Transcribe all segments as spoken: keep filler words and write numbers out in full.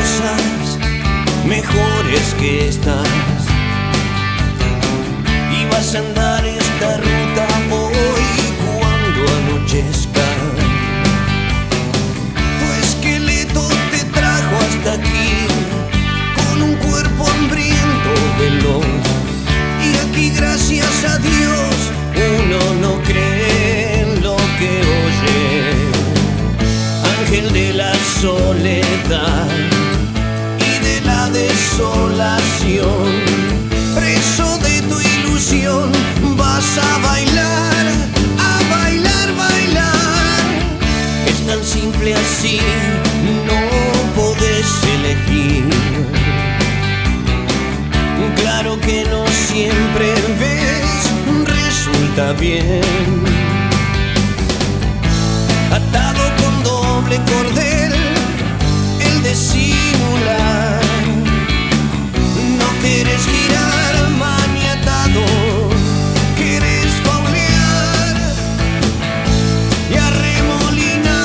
cosas mejores que estas. Y vas a andar esta ruta hoy cuando anochezca. Tu esqueleto te trajo hasta aquí con un cuerpo hambriento, veloz. Y aquí, gracias a Dios, uno no cree en lo que oye. Ángel de la soledad y de la desolación, preso de tu ilusión, vas a bailar, a bailar, bailar. Es tan simple así, no podés elegir. Claro que no siempre ves, resulta bien. Atado con doble cordel, el de simular. No quieres girar maniatado, quieres paulear y arremolinar.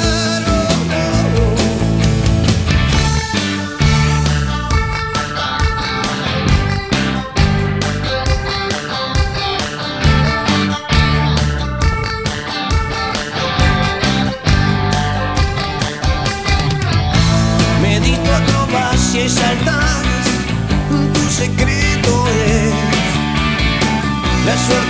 Y saltas, tu secreto es la suerte